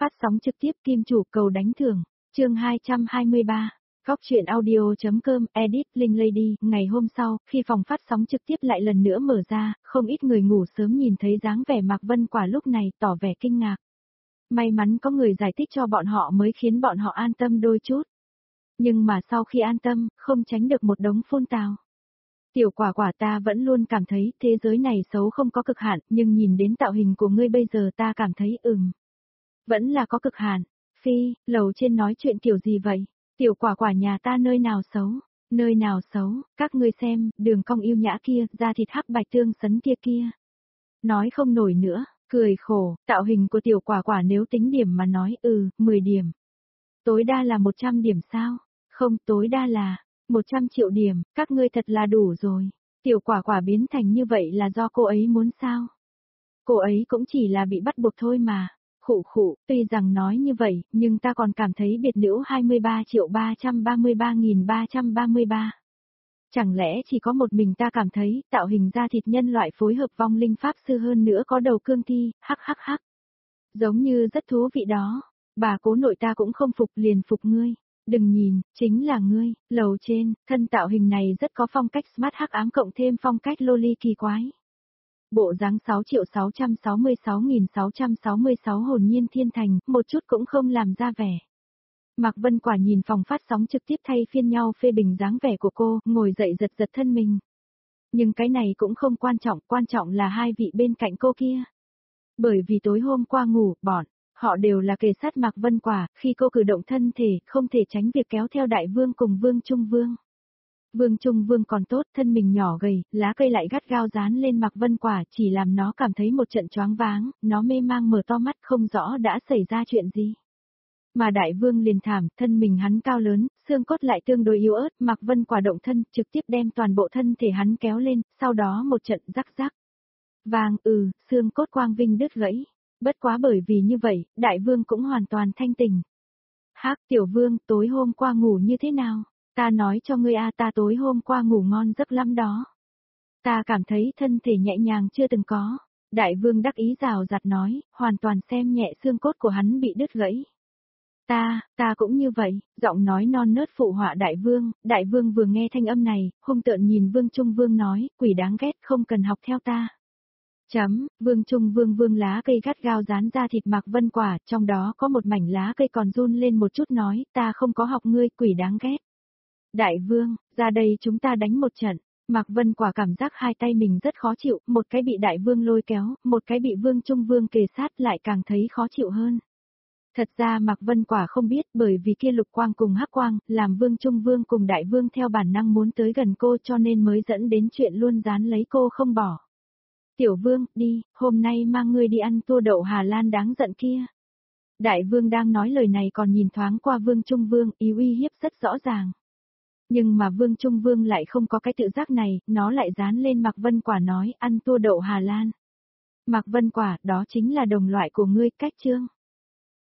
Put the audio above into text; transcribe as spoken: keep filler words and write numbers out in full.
phát sóng trực tiếp Kim Chủ cầu đánh thưởng, chương hai trăm hai mươi ba, Góc truyện audio.com, edit, Linh Lady. Ngày hôm sau, khi phòng phát sóng trực tiếp lại lần nữa mở ra, không ít người ngủ sớm nhìn thấy dáng vẻ Mạc Vân Quả lúc này tỏ vẻ kinh ngạc. May mắn có người giải thích cho bọn họ mới khiến bọn họ an tâm đôi chút. Nhưng mà sau khi an tâm, không tránh được một đống phun tào. Tiểu Quả Quả, ta vẫn luôn cảm thấy thế giới này xấu không có cực hạn, nhưng nhìn đến tạo hình của ngươi bây giờ ta cảm thấy ừm. Vẫn là có cực hạn. Phi, lầu trên nói chuyện kiểu gì vậy? Tiểu Quả Quả nhà ta nơi nào xấu? Nơi nào xấu? Các ngươi xem, đường cong yêu nhã kia, da thịt hắc bạch tương sấn kia kia. Nói không nổi nữa, cười khổ, tạo hình của Tiểu Quả Quả nếu tính điểm mà nói ừ, mười điểm. Tối đa là một trăm điểm sao? Không, tối đa là một trăm triệu điểm, các ngươi thật là đủ rồi. Tiểu Quả Quả biến thành như vậy là do cô ấy muốn sao? Cô ấy cũng chỉ là bị bắt buộc thôi mà. Khụ khụ, tuy rằng nói như vậy, nhưng ta còn cảm thấy biệt nữ hai mươi ba triệu ba trăm ba mươi ba nghìn ba trăm ba mươi ba. Chẳng lẽ chỉ có một mình ta cảm thấy, tạo hình da thịt nhân loại phối hợp vong linh pháp sư hơn nữa có đầu cương thi, hắc hắc hắc. Giống như rất thú vị đó. Bà cố nội ta cũng không phục liền phục ngươi. Đừng nhìn, chính là ngươi, lầu trên, thân tạo hình này rất có phong cách smart hắc ám cộng thêm phong cách loli kỳ quái. Bộ dáng sáu triệu sáu trăm sáu mươi sáu nghìn sáu trăm sáu mươi sáu hồn nhiên thiên thành, một chút cũng không làm ra vẻ. Mạc Vân Quả nhìn phòng phát sóng trực tiếp thay phiên nhau phê bình dáng vẻ của cô, ngồi dậy giật giật thân mình. Nhưng cái này cũng không quan trọng, quan trọng là hai vị bên cạnh cô kia. Bởi vì tối hôm qua ngủ, bọn, họ đều là kề sát Mạc Vân Quả, khi cô cử động thân thể, không thể tránh việc kéo theo đại vương cùng vương trung vương. Vương Trung Vương còn tốt, thân mình nhỏ gầy, lá cây lại gắt gao dán lên Mạc Vân Quả, chỉ làm nó cảm thấy một trận choáng váng, nó mê mang mở to mắt không rõ đã xảy ra chuyện gì. Mà đại vương liền thảm, thân mình hắn cao lớn, xương cốt lại tương đối yếu ớt, Mạc Vân Quả động thân, trực tiếp đem toàn bộ thân thể hắn kéo lên, sau đó một trận rắc rắc. Vàng, ừ, xương cốt quang vinh đứt gãy. Bất quá bởi vì như vậy, đại vương cũng hoàn toàn thanh tỉnh. Hắc, tiểu vương, tối hôm qua ngủ như thế nào? Ta nói cho ngươi a, ta tối hôm qua ngủ ngon giấc lắm đó. Ta cảm thấy thân thể nhẹ nhàng chưa từng có. Đại vương đắc ý rào rạt nói, hoàn toàn xem nhẹ xương cốt của hắn bị đứt gãy. Ta, ta cũng như vậy, giọng nói non nớt phụ họa đại vương, đại vương vừa nghe thanh âm này, hung tợn nhìn vương trung vương nói, quỷ đáng ghét không cần học theo ta. Chấm, vương trung vương vương lá cây gắt gao dán ra thịt Mạc Vân Quả, trong đó có một mảnh lá cây còn run lên một chút nói, ta không có học ngươi, quỷ đáng ghét. Đại vương, ra đây chúng ta đánh một trận. Mạc Vân Quả cảm giác hai tay mình rất khó chịu, một cái bị đại vương lôi kéo, một cái bị vương trung vương kề sát lại càng thấy khó chịu hơn. Thật ra Mạc Vân Quả không biết bởi vì kia lục quang cùng hắc quang, làm vương trung vương cùng đại vương theo bản năng muốn tới gần cô cho nên mới dẫn đến chuyện luôn dán lấy cô không bỏ. Tiểu vương, đi, hôm nay mang ngươi đi ăn tour đậu Hà Lan đáng giận kia. Đại vương đang nói lời này còn nhìn thoáng qua vương trung vương, ý uy hiếp rất rõ ràng. Nhưng mà Vương Trung Vương lại không có cái tự giác này, nó lại dán lên Mạc Vân Quả nói ăn tour đậu Hà Lan. Mạc Vân Quả, đó chính là đồng loại của ngươi, cách chương.